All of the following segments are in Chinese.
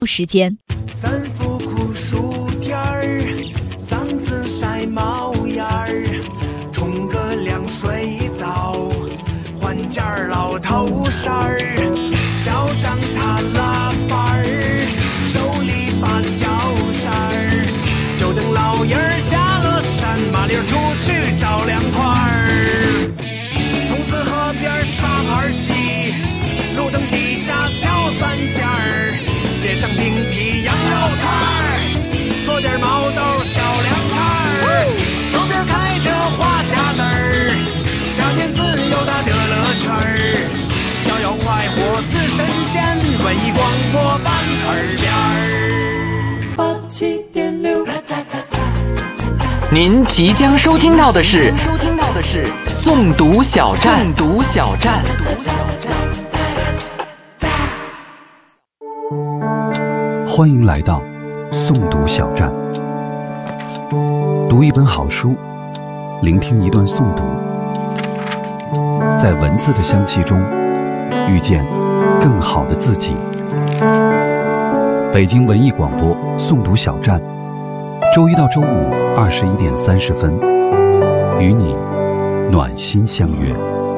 时间。 三伏酷暑天儿，嗓子晒冒烟儿，冲个凉水澡，换件老头衫儿，脚上踏拉板儿，手里把脚扇儿，就等老爷儿下了山，麻溜出去找凉快儿。筒子河边沙盘棋，路灯底下敲三件儿，点上冰皮羊肉串儿，做点毛豆小凉菜儿，手边开着花匣子儿，夏天自由的乐乐圈儿，逍遥快活似神仙，文艺广播伴耳边儿。87.6， 您即将收听到的是诵读小站。 欢迎来到诵读小站，读一本好书，聆听一段诵读，在文字的香气中遇见更好的自己。北京文艺广播诵读小站，周一到周五21点30分，与你暖心相约。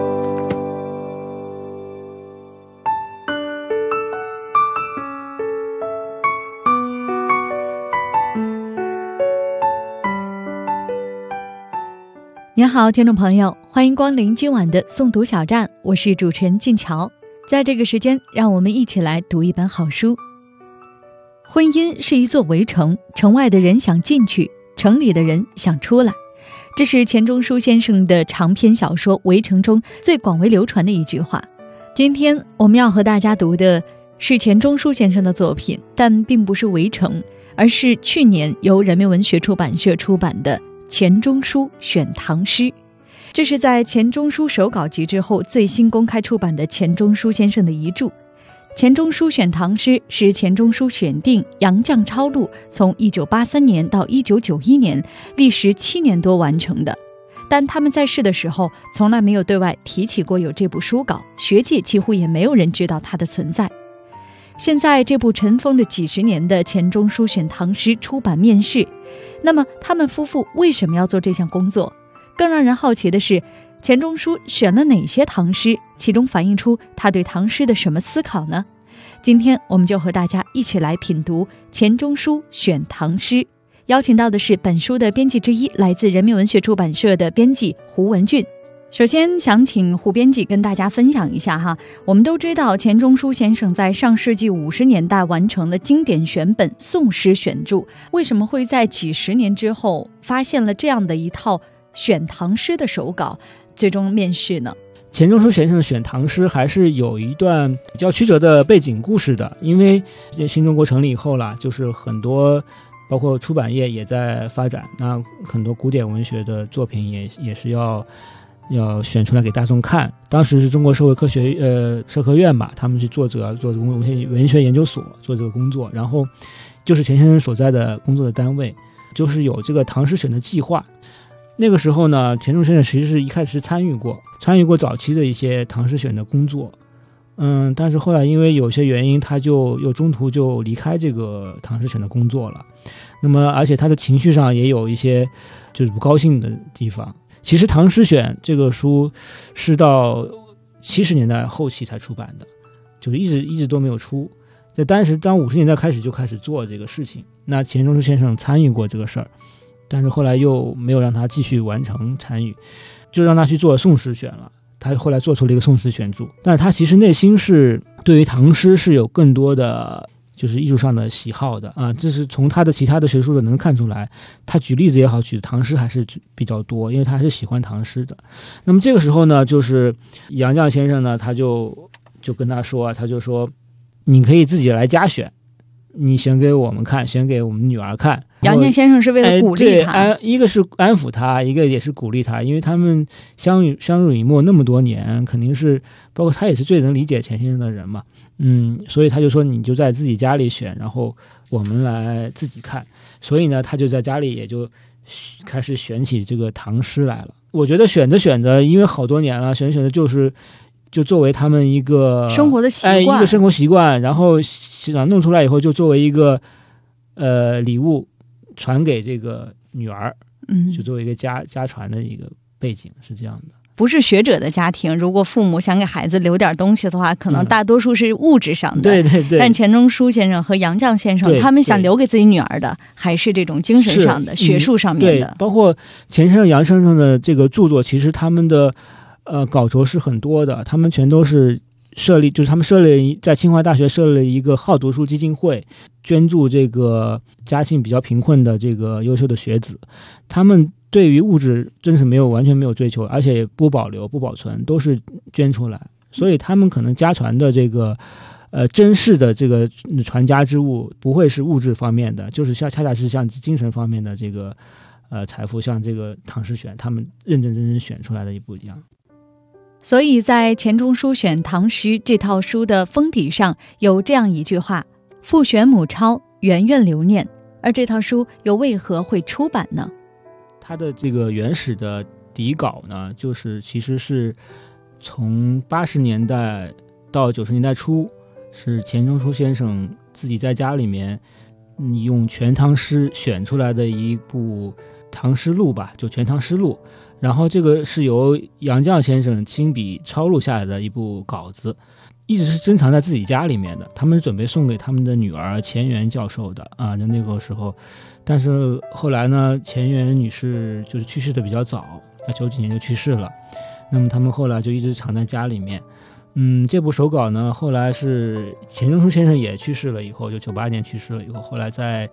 您好，听众朋友，欢迎光临今晚的诵读小站，我是主持人静乔。在这个时间，让我们一起来读一本好书。婚姻是一座围城，城外的人想进去，城里的人想出来。这是钱钟书先生的长篇小说《围城》中最广为流传的一句话。今天我们要和大家读的是钱钟书先生的作品，但并不是《围城》，而是去年由人民文学出版社出版的钱钟书选唐诗。这是在钱钟书手稿集之后最新公开出版的钱钟书先生的遗著。钱钟书选唐诗是钱钟书选定、杨绛抄录，从1983年到1991年，历时7年多完成的。但他们在世的时候从来没有对外提起过有这部书稿，学界几乎也没有人知道它的存在。现在这部尘封了几十年的钱钟书选唐诗出版面世，那么他们夫妇为什么要做这项工作？更让人好奇的是，钱钟书选了哪些唐诗，其中反映出他对唐诗的什么思考呢？今天我们就和大家一起来品读钱钟书选唐诗。邀请到的是本书的编辑之一，来自人民文学出版社的编辑胡文俊。首先想请胡编辑跟大家分享一下哈，我们都知道钱钟书先生在上世纪50年代完成了经典选本《宋诗选注》，为什么会在几十年之后发现了这样的一套选唐诗的手稿，最终面世呢？ 钱钟书先生选唐诗还是有一段比较曲折的背景故事的，因为新中国成立以后啦，就是很多包括出版业也在发展，那很多古典文学的作品也是要选出来给大众看。当时是中国社会科学社科院吧，他们去做文学研究所做这个工作，然后就是钱先生所在的工作的单位就是有这个唐诗选的计划。那个时候呢，钱钟书先生其实是一开始参与过早期的一些唐诗选的工作，但是后来因为有些原因，他就又中途就离开这个唐诗选的工作了。那么而且他的情绪上也有一些就是不高兴的地方。其实唐诗选这个书是到70年代后期才出版的，就是一直都没有出。在当50年代开始就开始做这个事情，那钱钟书先生参与过这个事儿，但是后来又没有让他继续完成参与，就让他去做宋诗选了。他后来做出了一个宋诗选注，但是他其实内心是对于唐诗是有更多的就是艺术上的喜好的啊，这是从他的其他的学术的能看出来。他举例子也好，举唐诗还是比较多，因为他还是喜欢唐诗的。那么这个时候呢，就是杨绛先生呢，他就跟他说，他就说你可以自己来加选，你选给我们看，选给我们女儿看。 杨绛先生是为了鼓励他， 一个是安抚他，一个也是鼓励他，因为他们相濡以沫那么多年，肯定是包括他也是最能理解钱先生的人嘛，所以他就说你就在自己家里选，然后我们来自己看。所以呢，他就在家里也就开始选起这个唐诗来了。我觉得选着，因为好多年了，选着就是就作为他们一个生活的习惯， 一个生活习惯，然后弄出来以后就作为一个礼物传给这个女儿，就作为一个家传的一个背景是这样的。 不是学者的家庭，如果父母想给孩子留点东西的话，可能大多数是物质上的。 对对对。 但钱钟书先生和杨绛先生，他们想留给自己女儿的，还是这种精神上的、学术上面的。 对，包括钱先生、杨先生的这个著作，其实他们的稿酬是很多的，他们全都是他们在清华大学设立一个好读书基金会，捐助这个家境比较贫困的这个优秀的学子。他们对于物质真是完全没有追求，而且也不保留不保存，都是捐出来。所以他们可能家传的这个珍视的这个传家之物不会是物质方面的，就是恰恰是像精神方面的这个财富，像这个唐诗选他们认真选出来的一部一样。 所以在钱钟书选唐诗这套书的封底上有这样一句话：父选母抄，源远留念。而这套书又为何会出版呢？ 它的这个原始的底稿呢，就是其实是从80年代到90年代初，是钱钟书先生自己在家里面用全唐诗选出来的一部唐诗录吧，就全唐诗录。然后这个是由杨绛先生亲笔抄录下来的一部稿子，一直是珍藏在自己家里面的。他们是准备送给他们的女儿钱媛教授的啊，就那个时候。但是后来呢，钱媛女士就是去世的比较早，她90几年就去世了。那么他们后来就一直藏在家里面。这部手稿呢，后来是钱钟书先生也去世了以后，就98年去世了以后，后来在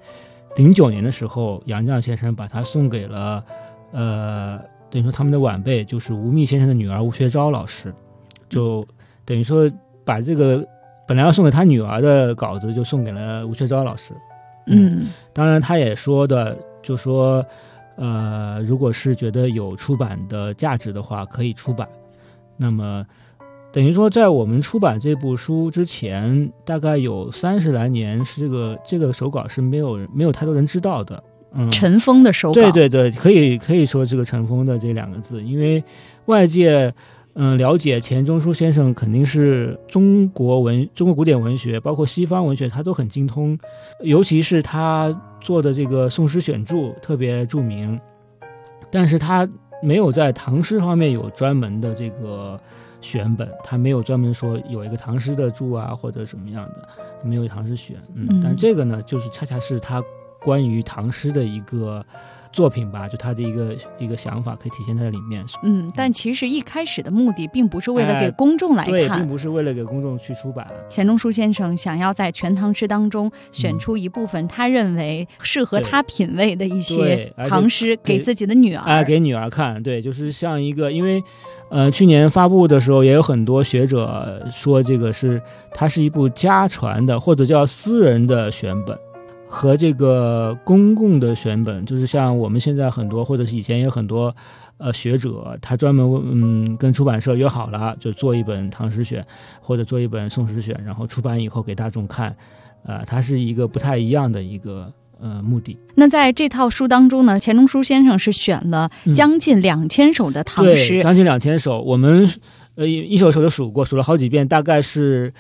09年的时候，杨绛先生把它送给了等于说他们的晚辈，就是吴宓先生的女儿吴学昭老师，就等于说把这个本来要送给他女儿的稿子就送给了吴学昭老师。当然他也说的，就说如果是觉得有出版的价值的话，可以出版。那么等于说在我们出版这部书之前，大概有30来年是这个手稿是没有太多人知道的。 尘封的手稿。 对对对，可以说这个尘封的这2个字，因为外界了解钱钟书先生肯定是中国古典文学包括西方文学他都很精通，尤其是他做的这个宋诗选注特别著名，但是他没有在唐诗方面有专门的这个选本，他没有专门说有一个唐诗的注啊或者什么样的，没有唐诗选。但这个呢，就是恰恰是他关于唐诗的一个作品吧，就他的一个想法可以体现在里面。 但其实一开始的目的并不是为了给公众来看， 对，并不是为了给公众去出版。 钱钟书先生想要在全唐诗当中选出一部分他认为适合他品味的一些唐诗给自己的女儿， 给女儿看。对，就是像一个，因为去年发布的时候也有很多学者说这个它是一部家传的或者叫私人的选本，和这个公共的选本，就是像我们现在很多或者是以前也有很多学者，他专门跟出版社约好了，就做一本唐诗选或者做一本宋诗选，然后出版以后给大众看，它是一个不太一样的一个目的。 那在这套书当中呢，钱钟书先生是选了将近2000首的唐诗， 对，将近2000首，我们一首首都数了好几遍，大概是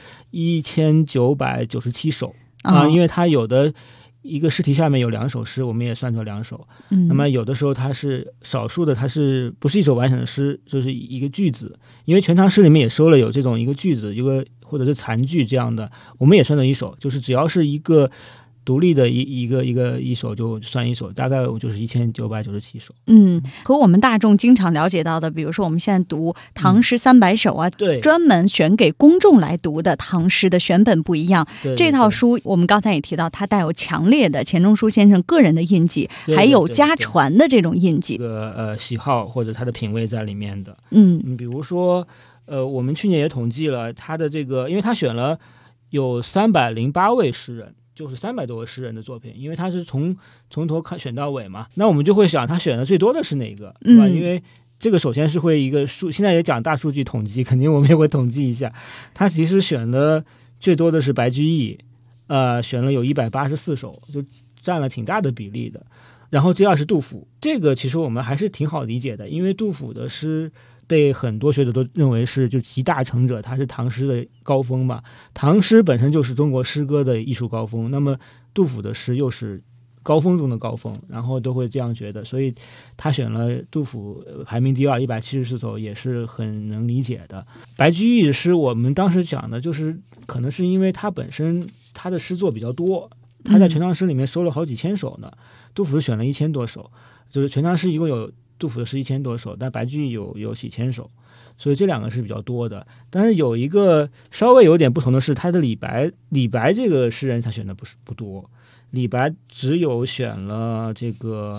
1997首因为它有的一个诗题下面有2首诗，我们也算作2首。那么有的时候它是少数的，它是不是一首完整的诗，就是一个句子，因为全唐诗里面也收了有这种一个句子，一个或者是残句这样的，我们也算作一首，就是只要是一个独立的一首就算一首，大概就是1997首。 和我们大众经常了解到的，比如说我们现在读唐诗300首啊， 对， 专门选给公众来读的唐诗的选本不一样。 对， 这套书我们刚才也提到，它带有强烈的钱钟书先生个人的印记，还有家传的这种印记， 这个喜好或者他的品味在里面的。比如说我们去年也统计了他的这个，因为他选了有308位诗人，就是300多个诗人的作品，因为他是从头选到尾嘛，那我们就会想他选的最多的是哪个，对吧？因为这个首先是会一个现在也讲大数据统计，肯定我们也会统计一下，他其实选的最多的是白居易，选了有184首，就占了挺大的比例的。然后第二是杜甫，这个其实我们还是挺好理解的，因为杜甫的诗被很多学者都认为是就集大成者，它是唐诗的高峰嘛。唐诗本身就是中国诗歌的艺术高峰，那么杜甫的诗又是高峰中的高峰，然后都会这样觉得，所以他选了杜甫排名第2174首也是很能理解的。白居易的诗我们当时讲的就是可能是因为他本身他的诗作比较多，他在全唐诗里面收了好几千首呢，杜甫选了1000多首，就是全唐诗一共有杜甫的诗1000多首，但白居易有几千首，所以这两个是比较多的。但是有一个稍微有点不同的是，他的李白这个诗人他选的不多，李白只有选了这个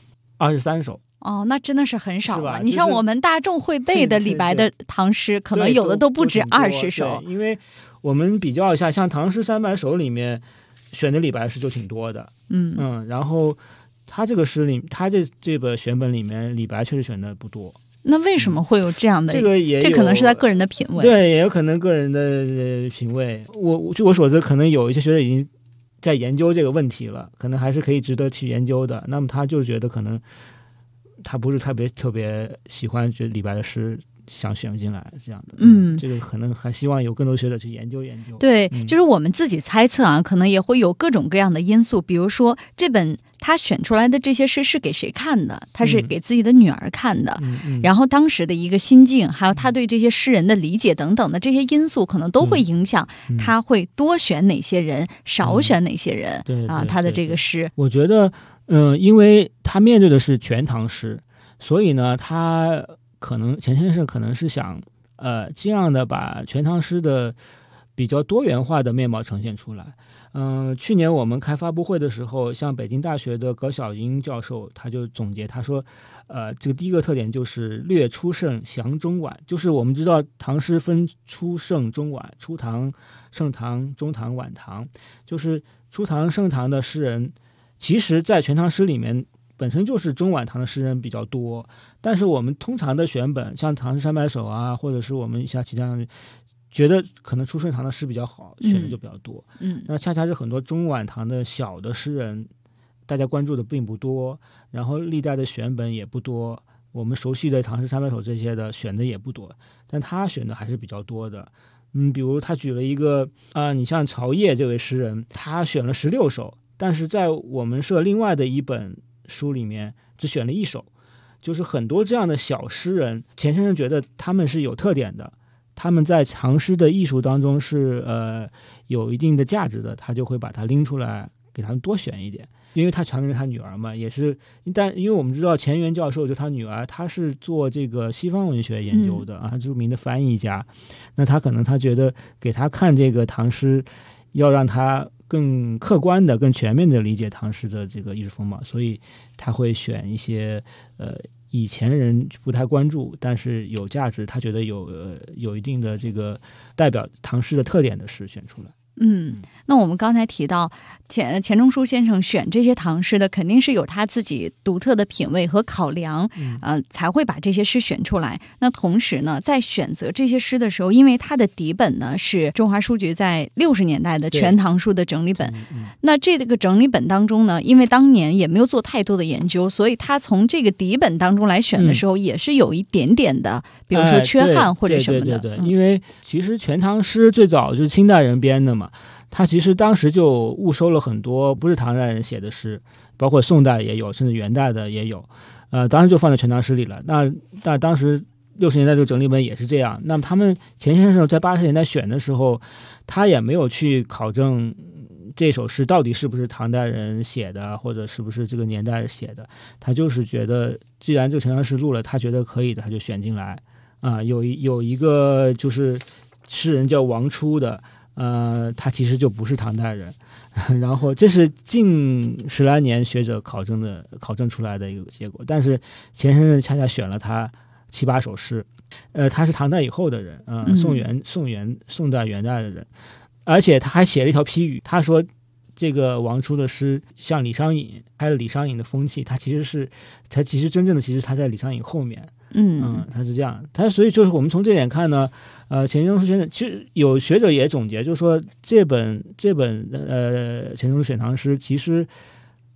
23首。 哦，那真的是很少了。 你像我们大众会背的李白的唐诗，可能有的都不止20首。 因为我们比较一下，像唐诗300首里面选的李白诗就挺多的。然后他这个诗里，他这个选本里面，李白确实选的不多。 那为什么会有这样的？ 这可能是他个人的品味。 对，也有可能个人的品味。据我所知，可能有一些学者已经在研究这个问题了，可能还是可以值得去研究的。那么他就觉得可能他不是特别喜欢觉得李白的诗想选进来这样的。这个可能还希望有更多学者去研究研究。 对，就是我们自己猜测啊，可能也会有各种各样的因素，比如说这本他选出来的这些诗是给谁看的，他是给自己的女儿看的，然后当时的一个心境，还有他对这些诗人的理解等等的这些因素，可能都会影响他会多选哪些人，少选哪些人。他的这个诗， 我觉得因为他面对的是全唐诗，所以呢他可能钱先生可能是想这样的把全唐诗的比较多元化的面貌呈现出来。去年我们开发布会的时候，像北京大学的葛晓英教授他就总结，他说这个第一个特点就是略初盛详中晚，就是我们知道唐诗分初盛中晚，初唐、盛唐、中唐、晚唐，就是初唐盛唐的诗人其实在全唐诗里面本身就是中晚唐的诗人比较多，但是我们通常的选本像唐诗300首啊，或者是我们像其他觉得可能初盛唐的诗比较好，选的就比较多。那恰恰是很多中晚唐的小的诗人大家关注的并不多，然后历代的选本也不多，我们熟悉的唐诗300首这些的选的也不多，但他选的还是比较多的。比如他举了一个你像曹烨这位诗人，他选了16首，但是在我们社另外的一本书里面只选了1首。就是很多这样的小诗人，钱先生觉得他们是有特点的，他们在唐诗的艺术当中是有一定的价值的，他就会把它拎出来给他们多选一点。因为他传给他女儿嘛，也是，但因为我们知道钱元教授就他女儿，他是做这个西方文学研究的著名的翻译家，那他可能他觉得给他看这个唐诗，要让他更客观的、更全面的理解唐诗的这个艺术风貌，所以他会选一些以前人不太关注，但是有价值，他觉得有一定的这个代表唐诗的特点的诗选出来。 那我们刚才提到钱钟书先生选这些唐诗的，肯定是有他自己独特的品味和考量，才会把这些诗选出来。那同时呢，在选择这些诗的时候，因为他的底本呢是中华书局在60年代的全唐书的整理本，那这个整理本当中呢，因为当年也没有做太多的研究，所以他从这个底本当中来选的时候，也是有一点点的，比如说缺憾或者什么的。 对，因为其实全唐诗最早就是清代人编的嘛。他其实当时就误收了很多不是唐代人写的诗，包括宋代也有，甚至元代的也有，当时就放在全唐诗里了。那当时60年代这个整理本也是这样。那么他们钱先生在80年代选的时候，他也没有去考证这首诗到底是不是唐代人写的，或者是不是这个年代写的，他就是觉得既然这个全唐诗录了，他觉得可以的，他就选进来。有一个就是诗人叫王初的。他其实就不是唐代人，然后这是近10来年学者考证出来的一个结果。但是钱先生恰恰选了他7、8首诗，他是唐代以后的人，宋代元代的人，而且他还写了一条批语，他说这个王初的诗像李商隐，开了李商隐的风气，他其实真正的他在李商隐后面。他是这样，所以就是我们从这点看呢，钱钟书先生其实有学者也总结，就是说这本钱钟书选唐诗其实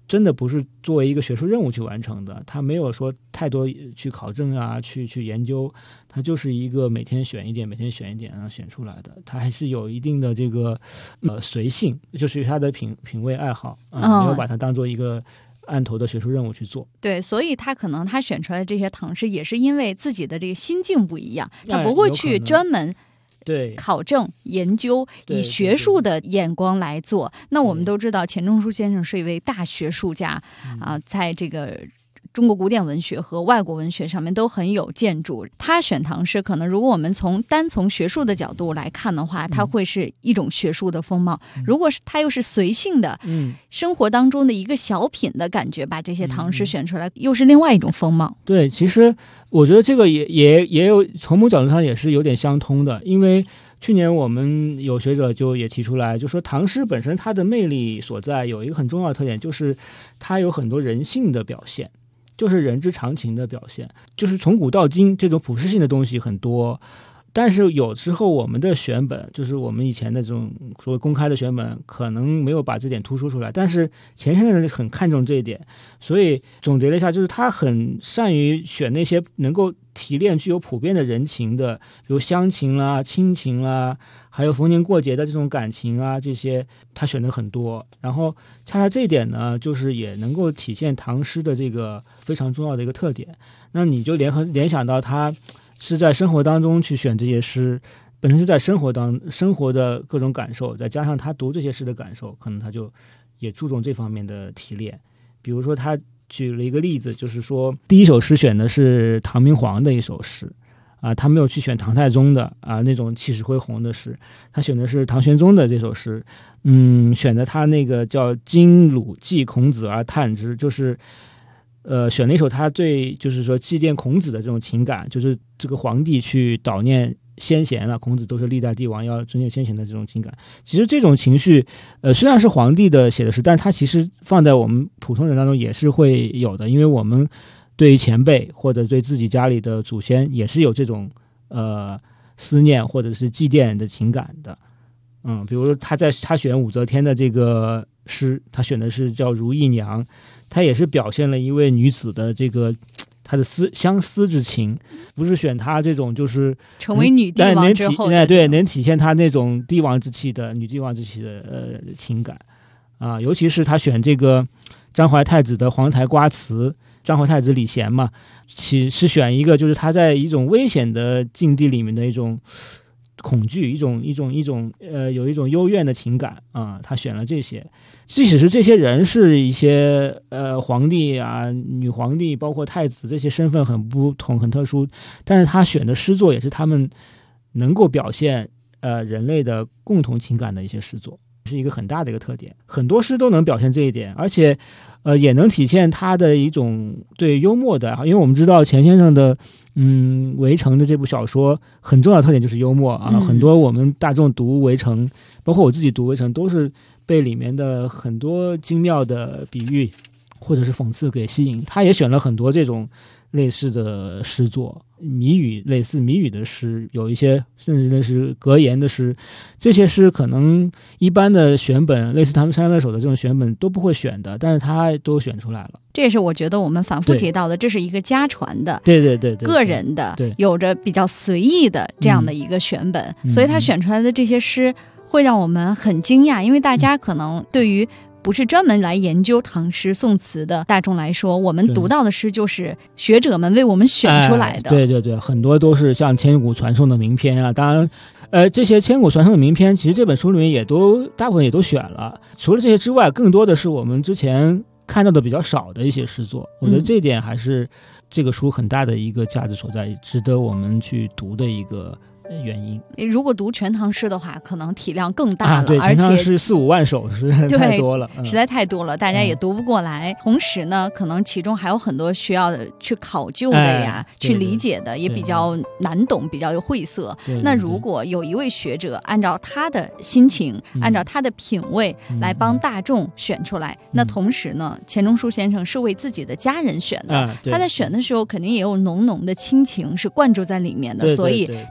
真的不是作为一个学术任务去完成的，它没有说太多去考证啊，去研究，它就是一个每天选一点，每天选一点，然后选出来的。它还是有一定的这个随性，就是他的品味爱好没有把它当做一个案头的学术任务去做。 对，所以他可能他选出来这些唐诗也是因为自己的这个心境不一样，他不会去专门对考证研究，以学术的眼光来做。那我们都知道钱钟书先生是一位大学术家在这个中国古典文学和外国文学上面都很有建筑。他选唐诗可能如果我们单从学术的角度来看的话，它会是一种学术的风貌。如果是他又是随性的生活当中的一个小品的感觉，把这些唐诗选出来又是另外一种风貌。 对，其实我觉得这个也有从某角度上也是有点相通的。因为去年我们有学者就也提出来，就说唐诗本身它的魅力所在有一个很重要的特点，就是它有很多人性的表现，就是人之常情的表现，就是从古到今这种普适性的东西很多。但是有时候我们的选本，就是我们以前的这种所谓公开的选本，可能没有把这点突出出来，但是钱先生很看重这一点，所以总结了一下，就是他很善于选那些能够提炼具有普遍的人情的，比如乡情啦、亲情啦，还有逢年过节的这种感情啊，这些他选的很多。然后恰恰这一点呢，就是也能够体现唐诗的这个非常重要的一个特点。那你就联想到他是在生活当中去选这些诗，本身是在生活的各种感受，再加上他读这些诗的感受，可能他就也注重这方面的提炼。比如说他举了一个例子，就是说第一首诗选的是唐明皇的一首诗他没有去选唐太宗的那种气势恢宏的诗，他选的是唐玄宗的这首诗，选的他那个叫今鲁记孔子而叹之，就是选了一首他对就是说祭奠孔子的这种情感，就是这个皇帝去悼念先贤了，孔子都是历代帝王要尊敬先贤的这种情感。其实这种情绪虽然是皇帝的写的诗，但是他其实放在我们普通人当中也是会有的，因为我们对于前辈或者对自己家里的祖先也是有这种思念或者是祭奠的情感的。比如说他选武则天的这个诗，他选的是叫《如意娘》，他也是表现了一位女子的这个她的相思之情，不是选她这种就是成为女帝王之后对，能体现她那种帝王之气的女帝王之气的情感尤其是他选这个张怀太子的黄台瓜词，张怀太子李贤嘛，是选一个就是他在一种危险的境地里面的一种恐惧，一种有一种幽怨的情感他选了这些。即使是这些人是一些皇帝女皇帝包括太子，这些身份很不同很特殊，但是他选的诗作也是他们能够表现人类的共同情感的一些诗作，是一个很大的一个特点。很多诗都能表现这一点，而且也能体现他的一种对幽默的，因为我们知道钱先生的围城的这部小说很重要的特点就是幽默很多我们大众读围城，包括我自己读围城，都是被里面的很多精妙的比喻或者是讽刺给吸引。他也选了很多这种类似的诗作，类似谜语的诗，有一些甚至那是格言的诗，这些诗可能一般的选本类似他们三百首的这种选本都不会选的，但是他都选出来了。 这也是我觉得我们反复提到的，这是一个家传的对个人的有着比较随意的这样的一个选本所以他选出来的这些诗会让我们很惊讶，因为大家可能对于不是专门来研究唐诗宋词的大众来说，我们读到的诗就是学者们为我们选出来的对，很多都是像千古传颂的名篇当然这些千古传颂的名篇其实这本书里面大部分也都选了。除了这些之外，更多的是我们之前看到的比较少的一些诗作，我觉得这一点还是这个书很大的一个价值所在，值得我们去读的一个原因。 如果读全唐诗的话，可能体量更大了， 对， 而且全唐诗4-5万首是太多了， 实在太多了，大家也读不过来。同时呢，可能其中还有很多需要去考究的呀，去理解的，也比较难懂，比较有晦涩。那如果有一位学者按照他的心情，按照他的品味来帮大众选出来，那同时呢，钱钟书先生是为自己的家人选的，他在选的时候肯定也有浓浓的亲情是灌注在里面的，所以他选出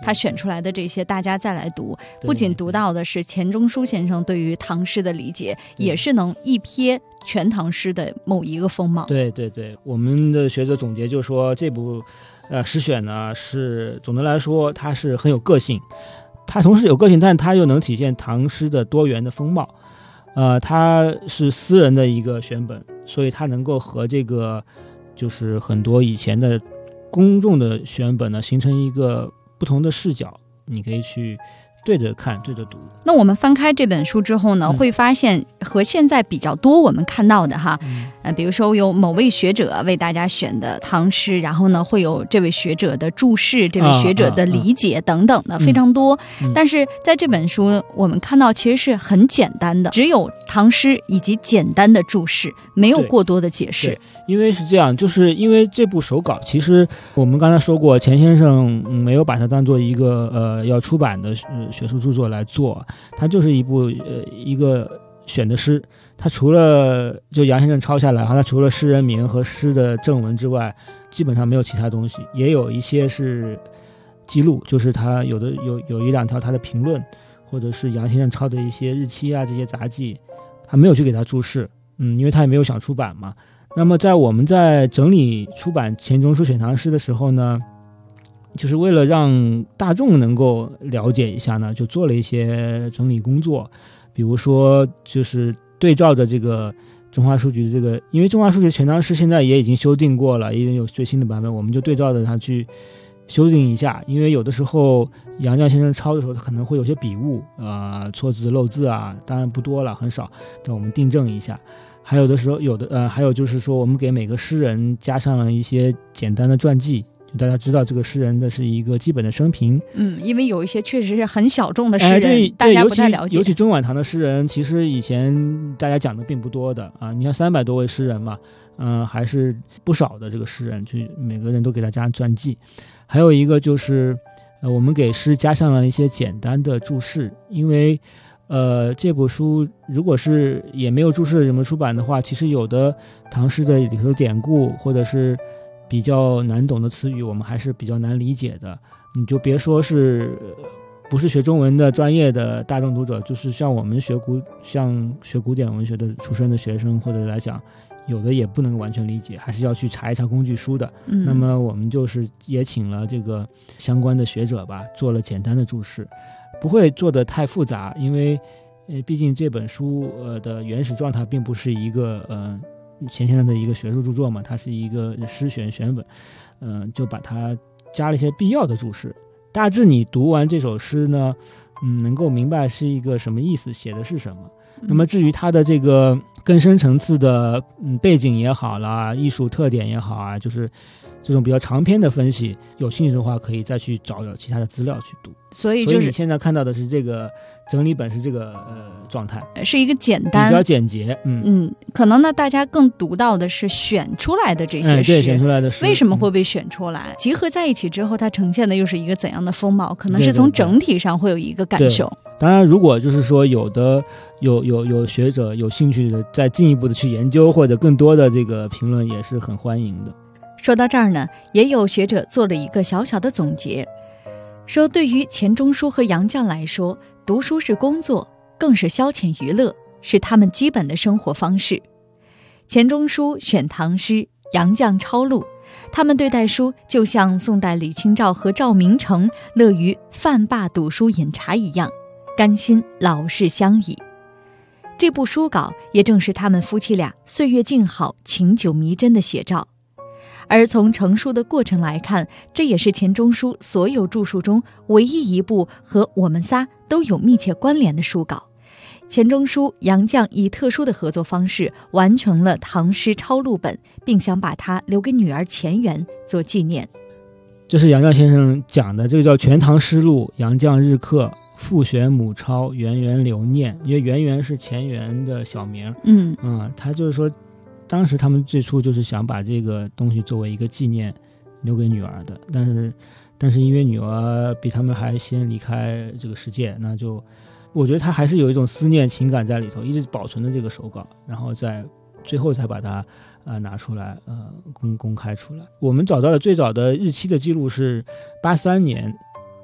来的这些，大家再来读， 对不仅读到的是钱钟书先生对于唐诗的理解，也是能一瞥全唐诗的某一个风貌。 对对对，我们的学者总结就说这部诗选呢，是总的来说它是很有个性，它同时有个性，但它又能体现唐诗的多元的风貌。它是私人的一个选本，所以它能够和这个就是很多以前的公众的选本呢，形成一个不同的视角，你可以去对着看对着读。 那我们翻开这本书之后呢，会发现和现在比较多我们看到的哈，比如说有某位学者为大家选的唐诗，然后呢会有这位学者的注释，这位学者的理解等等的非常多。但是在这本书我们看到其实是很简单的，只有唐诗以及简单的注释，没有过多的解释。 因为是这样，就是因为这部手稿，其实我们刚才说过，钱先生没有把它当做一个要出版的学术著作来做，它就是一部一个选的诗。它除了就杨先生抄下来，它除了诗人名和诗的正文之外，基本上没有其他东西，也有一些是记录，就是他有一两条他的评论，或者是杨先生抄的一些日期啊这些杂记，他没有去给他注释，因为他也没有想出版嘛。那么我们在整理出版钱钟书选唐诗的时候呢，就是为了让大众能够了解一下呢，就做了一些整理工作。比如说就是对照着这个中华书局的这个，因为中华书局全唐诗现在也已经修订过了，也有最新的版本，我们就对照着它去修订一下。因为有的时候杨绛先生抄的时候他可能会有些笔误错字漏字啊，当然不多了，很少，但我们订正一下。还有的时候还有就是说我们给每个诗人加上了一些简单的传记，就大家知道这个诗人的是一个基本的生平。因为有一些确实是很小众的诗人，大家不太了解。 尤其中晚唐的诗人，其实以前大家讲的并不多的啊。你看300多位诗人嘛，还是不少的这个诗人，去每个人都给他加上传记。还有一个就是我们给诗加上了一些简单的注释，因为这部书如果是也没有注释什么出版的话，其实有的唐诗的里头典故或者是比较难懂的词语，我们还是比较难理解的。你就别说是不是学中文的专业的大众读者，就是像我们学古典文学的出身的学生或者来讲，有的也不能完全理解，还是要去查一查工具书的。那么我们就是也请了这个相关的学者吧，做了简单的注释，不会做得太复杂，因为毕竟这本书的原始状态并不是一个钱先生的一个学术著作嘛，它是一个诗选本，就把它加了一些必要的注释。大致你读完这首诗呢，能够明白是一个什么意思，写的是什么。那么至于它的这个更深层次的背景也好啦，艺术特点也好啊，就是这种比较长篇的分析，有兴趣的话可以再去找其他的资料去读。 所以你现在看到的是这个整理本是这个状态， 是一个简单比较简洁。 可能呢大家更读到的是选出来的这些诗， 对，选出来的诗为什么会被选出来，集合在一起之后它呈现的又是一个怎样的风貌，可能是从整体上会有一个感受。 当然如果就是说有学者有兴趣的再进一步的去研究，或者更多的这个评论也是很欢迎的。 说到这儿呢，也有学者做了一个小小的总结，说对于钱钟书和杨绛来说，读书是工作，更是消遣娱乐，是他们基本的生活方式。钱钟书选唐诗，杨绛抄录，他们对待书就像宋代李清照和赵明诚乐于饭罢读书饮茶一样，甘心老是相宜。这部书稿也正是他们夫妻俩岁月静好、情久弥真的写照。而从成书的过程来看，这也是钱钟书所有著述中唯一一部和我们仨都有密切关联的书稿。钱钟书、杨绛以特殊的合作方式完成了唐诗抄录本，并想把它留给女儿钱媛做纪念。 这是杨绛先生讲的，这个叫《全唐诗录》，杨绛日课，父选母抄，圆圆留念。因为圆圆是钱媛的小名，他就是说当时他们最初就是想把这个东西作为一个纪念留给女儿的，但是因为女儿比他们还先离开这个世界，那就我觉得他还是有一种思念情感在里头，一直保存的这个手稿，然后在最后才把它拿出来公开出来。我们找到了最早的日期的记录是83年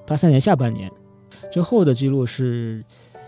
83年下半年，最后的记录是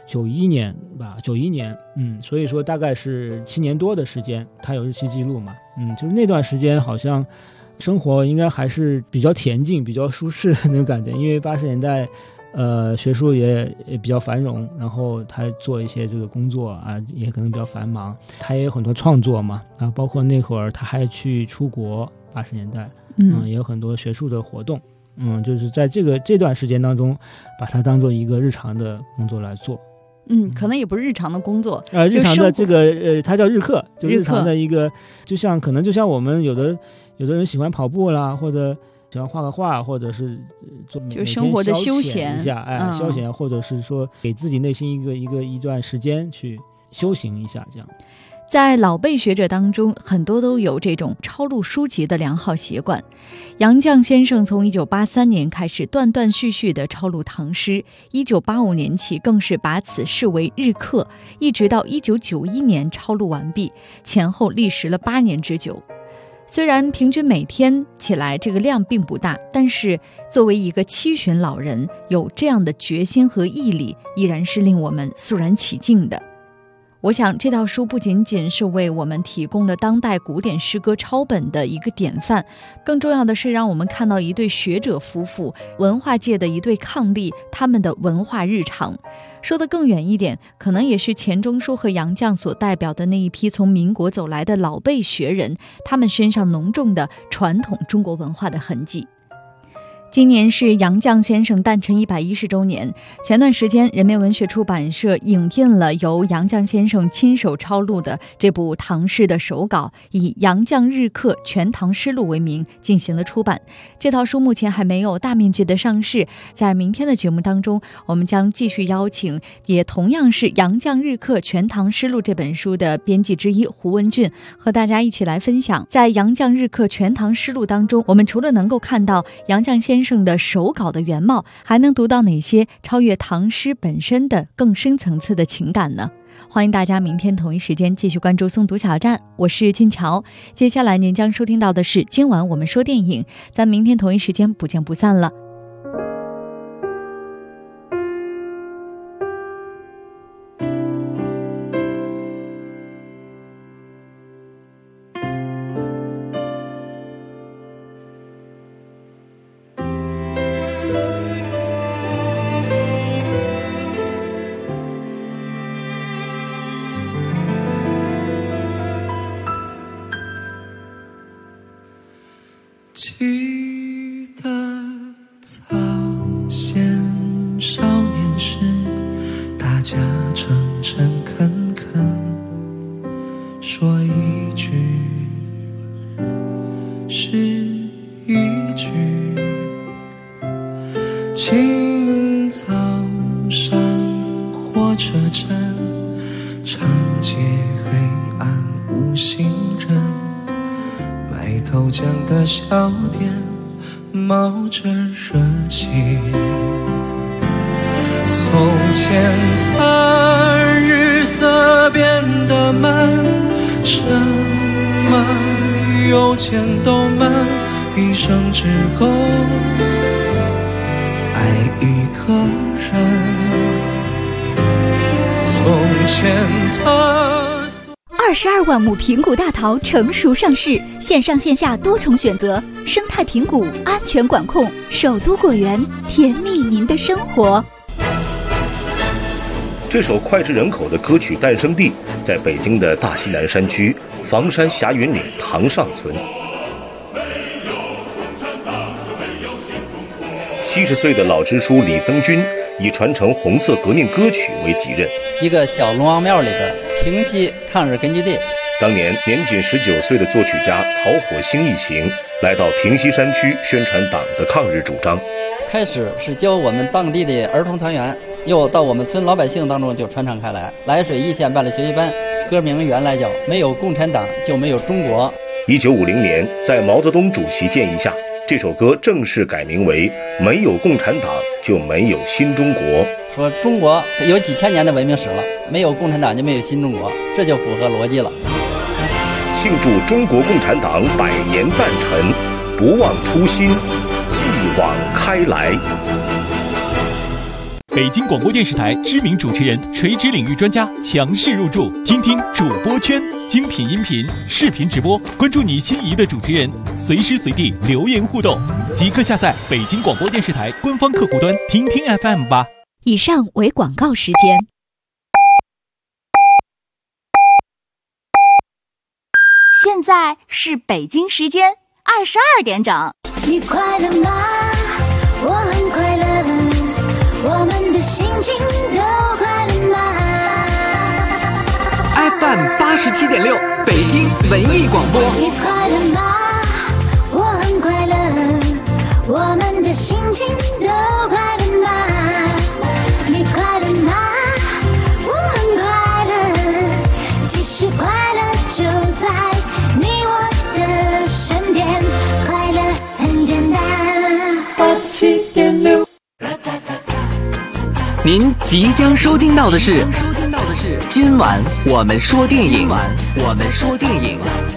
91年吧，91年，所以说大概是7年多的时间，它有日期记录嘛，就是那段时间好像生活应该还是比较恬静、比较舒适的那种感觉，因为80年代，学术也比较繁荣，然后他做一些这个工作啊，也可能比较繁忙，他也有很多创作嘛，啊，包括那会儿他还去出国，80年代，也有很多学术的活动，就是在这段时间当中，把它当做一个日常的工作来做。 可能也不是日常的工作， 日常的这个它叫日课，就日常的一个，就像我们有的人喜欢跑步啦，或者喜欢画个画，或者是做就生活的休闲一下，消闲，或者是说给自己内心一段时间去修行一下，这样。 在老辈学者当中，很多都有这种抄录书籍的良好习惯。杨绛先生从1983年开始断断续续地抄录唐诗，1985年起更是把此视为日课，一直到1991年抄录完毕，前后历时了8年之久。虽然平均每天起来这个量并不大，但是作为一个70旬老人，有这样的决心和毅力，依然是令我们肃然起敬的。我想这套书不仅仅是为我们提供了当代古典诗歌抄本的一个典范，更重要的是让我们看到一对学者夫妇，文化界的一对伉俪，他们的文化日常。说得更远一点，可能也是钱钟书和杨绛所代表的那一批从民国走来的老辈学人，他们身上浓重的传统中国文化的痕迹。今年是杨绛先生诞辰110周年。前段时间，人民文学出版社影印了由杨绛先生亲手抄录的这部唐诗的手稿，以《杨绛日课全唐诗录》为名进行了出版。这套书目前还没有大面积的上市，在明天的节目当中，我们将继续邀请也同样是《杨绛日课全唐诗录》这本书的编辑之一胡文俊，和大家一起来分享，在《杨绛日课全唐诗录》当中，我们除了能够看到杨绛先生的手稿的原貌，还能读到哪些超越唐诗本身的更深层次的情感呢？欢迎大家明天同一时间继续关注诵读小站，我是金乔。接下来您将收听到的是今晚我们说电影，咱明天同一时间不见不散了。 记得早先少年时，大家诚诚恳恳说一句是一句，清早上火车站，长街黑暗无行人，卖豆浆的小店冒着热气。从前的日色变得慢，车马邮件都慢，一生只够爱一个人。从前的 22万亩平谷大桃成熟上市，线上线下多重选择，生态平谷，安全管控，首都果园，甜蜜您的生活。 这首脍炙人口的歌曲诞生地在北京的大西南山区房山霞云岭塘上村。70岁的老支书李增军以传承红色革命歌曲为己任。 一个小龙王庙里边，平西抗日根据地。 当年年仅19岁的作曲家曹火星一行来到平西山区宣传党的抗日主张。 开始是教我们当地的儿童团员，又到我们村老百姓当中就传唱开来。涞水一县办了学习班，歌名原来叫没有共产党就没有中国。 1950年，在毛泽东主席建议下，这首歌正式改名为没有共产党就没有新中国。 说中国有几千年的文明史了，没有共产党就没有新中国，这就符合逻辑了。 庆祝中国共产党100年诞辰，不忘初心，继往开来。 北京广播电视台知名主持人、垂直领域专家强势入驻，听听主播圈，精品音频、视频直播，关注你心仪的主持人，随时随地留言互动，即刻下载北京广播电视台官方客户端听听 FM 吧。 以上为广告时间。 现在是北京时间22点整。 你快乐吗？我很快乐，我们的心情都快乐吗 ？FM 87.6，北京文艺广播。 你快乐吗？我很快乐，我们的心情都快乐吗？你快乐吗？我很快乐，其实快乐就在你我的身边，快乐很简单。87.6。 您即将收听到的是今晚我们说电影。